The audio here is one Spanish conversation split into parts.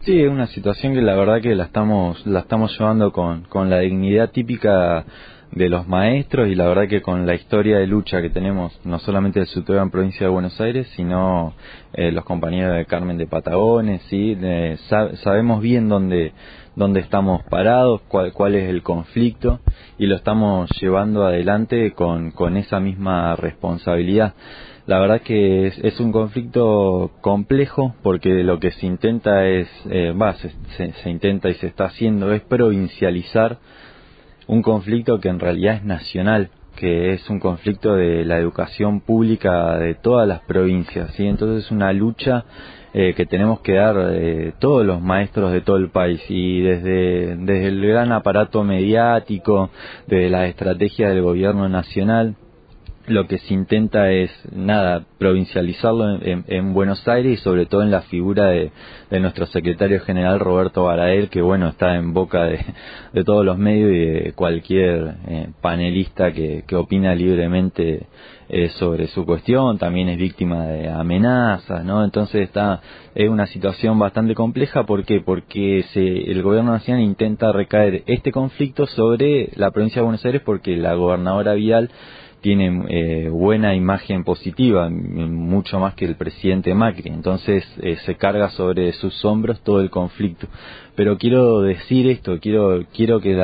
Sí, es una situación que la verdad que la estamos llevando con la dignidad típica de los maestros y la verdad que con la historia de lucha que tenemos, no solamente del SUTEBA en provincia de Buenos Aires, sino los compañeros de Carmen de Patagones, ¿sí? Sabemos bien dónde estamos parados, cuál es el conflicto y lo estamos llevando adelante con esa misma responsabilidad. La verdad que es un conflicto complejo porque lo que se intenta se intenta y se está haciendo es provincializar un conflicto que en realidad es nacional, que es un conflicto de la educación pública de todas las provincias, ¿sí? Entonces es una lucha que tenemos que dar todos los maestros de todo el país y desde el gran aparato mediático, desde la estrategia del gobierno nacional. Lo que se intenta es, provincializarlo en Buenos Aires y sobre todo en la figura de nuestro secretario general Roberto Baradel, que bueno, está en boca de todos los medios y de cualquier panelista que opina libremente sobre su cuestión. También es víctima de amenazas, ¿no? Entonces es una situación bastante compleja. ¿Por qué? Porque el gobierno nacional intenta recaer este conflicto sobre la provincia de Buenos Aires porque la gobernadora Vidal tiene buena imagen positiva, mucho más que el presidente Macri, entonces se carga sobre sus hombros todo el conflicto. Pero quiero decir esto, quiero que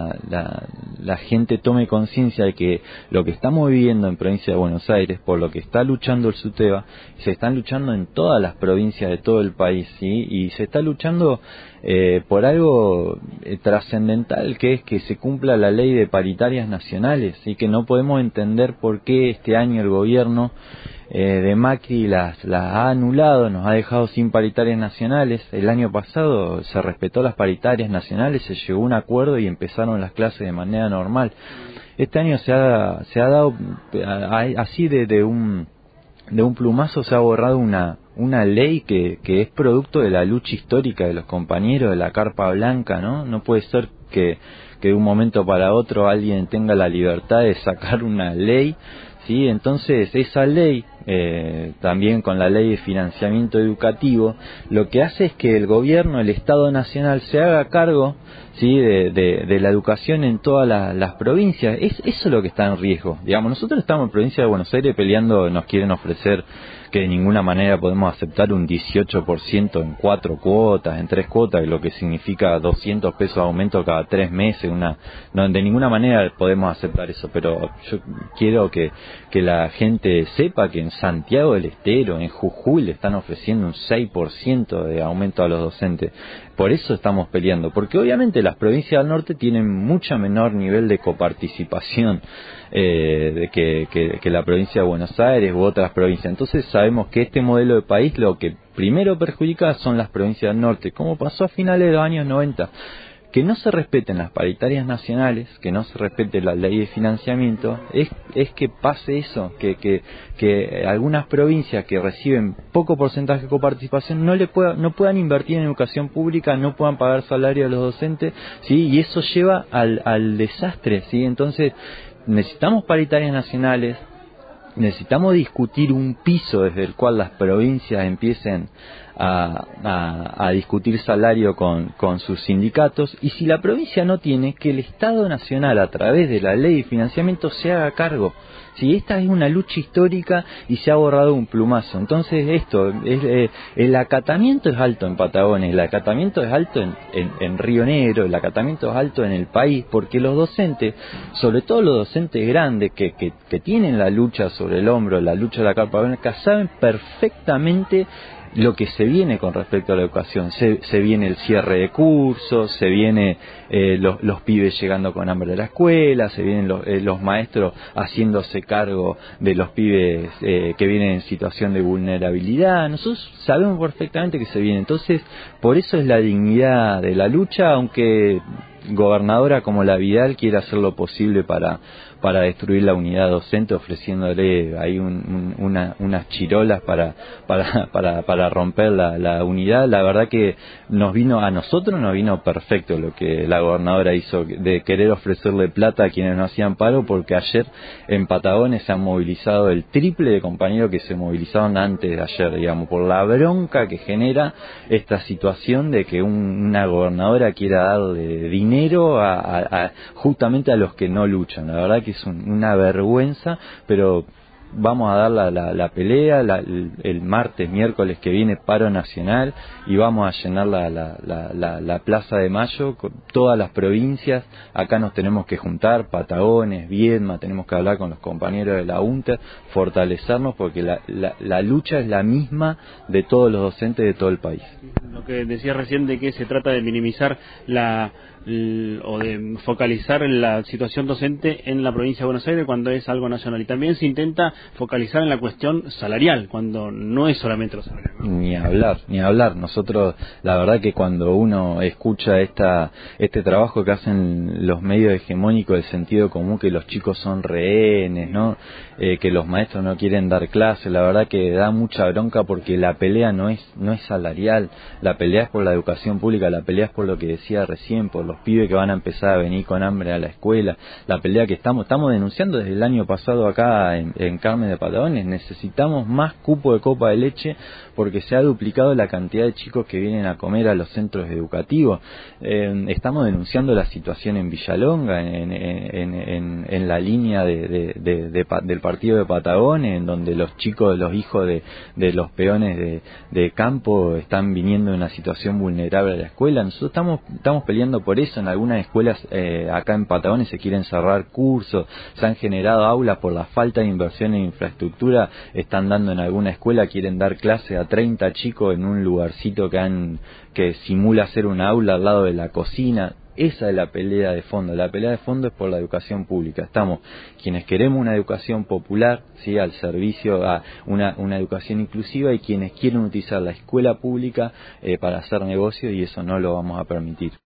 la gente tome conciencia de que lo que estamos viviendo en provincia de Buenos Aires, por lo que está luchando el SUTEBA, se están luchando en todas las provincias de todo el país, ¿sí? Y se está luchando por algo trascendental, que es que se cumpla la ley de paritarias nacionales, y que no podemos entender por qué este año el gobierno de Macri las ha anulado, nos ha dejado sin paritarias nacionales. El año pasado se respetó las paritarias nacionales, se llegó a un acuerdo y empezaron las clases de manera normal. Este año se ha dado así de un plumazo, se ha borrado una ley que es producto de la lucha histórica de los compañeros de la Carpa Blanca, ¿no? No puede ser que de un momento para otro alguien tenga la libertad de sacar una ley, ¿sí? Entonces esa ley, también con la ley de financiamiento educativo, lo que hace es que el gobierno, el Estado Nacional, se haga cargo, ¿sí? de la educación en todas las provincias. Eso es lo que está en riesgo. Digamos, nosotros estamos en provincia de Buenos Aires peleando, nos quieren ofrecer que de ninguna manera podemos aceptar un 18% en 4 cuotas, en 3 cuotas, lo que significa 200 pesos de aumento cada 3 meses. No, de ninguna manera podemos aceptar eso, pero yo quiero que la gente sepa que en Santiago del Estero, en Jujuy, le están ofreciendo un 6% de aumento a los docentes. Por eso estamos peleando, porque obviamente las provincias del norte tienen mucho menor nivel de coparticipación que la provincia de Buenos Aires u otras provincias. Entonces sabemos que este modelo de país lo que primero perjudica son las provincias del norte, como pasó a finales de los años 90. Que no se respeten las paritarias nacionales, que no se respete la ley de financiamiento, es que pase eso, que algunas provincias que reciben poco porcentaje de coparticipación no puedan invertir en educación pública, no puedan pagar salario a los docentes, ¿sí? Y eso lleva al desastre, ¿sí? Entonces necesitamos paritarias nacionales, necesitamos discutir un piso desde el cual las provincias empiecen a discutir salario con sus sindicatos, y si la provincia no tiene, que el Estado Nacional a través de la ley de financiamiento se haga cargo. Si esta es una lucha histórica y se ha borrado un plumazo, entonces el acatamiento es alto en Patagones, el acatamiento es alto en Río Negro, el acatamiento es alto en el país, porque los docentes, sobre todo los docentes grandes que tienen la lucha sobre el hombro, la lucha de la Carpa Blanca, saben perfectamente lo que se viene con respecto a la educación. Se viene el cierre de cursos, se viene los pibes llegando con hambre a la escuela, se vienen los maestros haciéndose cargo de los pibes que vienen en situación de vulnerabilidad. Nosotros sabemos perfectamente que se viene. Entonces, por eso es la dignidad de la lucha, aunque gobernadora como la Vidal quiere hacer lo posible para destruir la unidad docente, ofreciéndole ahí unas chirolas para romper la unidad. La verdad que a nosotros nos vino perfecto lo que la gobernadora hizo, de querer ofrecerle plata a quienes no hacían paro, porque ayer en Patagones se han movilizado el triple de compañeros que se movilizaron antes de ayer, digamos, por la bronca que genera esta situación de que una gobernadora quiera darle dinero justamente a los que no luchan. La verdad que es una vergüenza, pero vamos a dar la pelea el miércoles que viene, paro nacional, y vamos a llenar la Plaza de Mayo con todas las provincias. Acá nos tenemos que juntar, Patagones, Viedma, tenemos que hablar con los compañeros de la UNTER, fortalecernos, porque la lucha es la misma de todos los docentes de todo el país. Lo que decía recién de que se trata de minimizar o de focalizar la situación docente en la provincia de Buenos Aires cuando es algo nacional, y también se intenta focalizar en la cuestión salarial cuando no es solamente lo salarial, ¿no? Ni hablar. Nosotros, la verdad que cuando uno escucha este trabajo que hacen los medios hegemónicos del sentido común, que los chicos son rehenes, ¿no? Que los maestros no quieren dar clases, la verdad que da mucha bronca, porque la pelea no es salarial, la pelea es por la educación pública, la pelea es por lo que decía recién, por los pibes que van a empezar a venir con hambre a la escuela, la pelea que estamos denunciando desde el año pasado acá en Carmen de Patagones. Necesitamos más cupo de copa de leche, porque se ha duplicado la cantidad de chicos que vienen a comer a los centros educativos. Estamos denunciando la situación en Villalonga, en la línea del partido de Patagones, en donde los chicos, los hijos de los peones de campo están viniendo en una situación vulnerable a la escuela. Nosotros estamos peleando por eso. En algunas escuelas acá en Patagones se quieren cerrar cursos, se han generado aulas por la falta de inversión en infraestructura. Están dando en alguna escuela, quieren dar clase a 30 chicos en un lugarcito que simula ser un aula al lado de la cocina. Esa es la pelea de fondo. La pelea de fondo es por la educación pública. Estamos quienes queremos una educación popular, ¿sí?, al servicio, a una educación inclusiva, y quienes quieren utilizar la escuela pública para hacer negocio, y eso no lo vamos a permitir.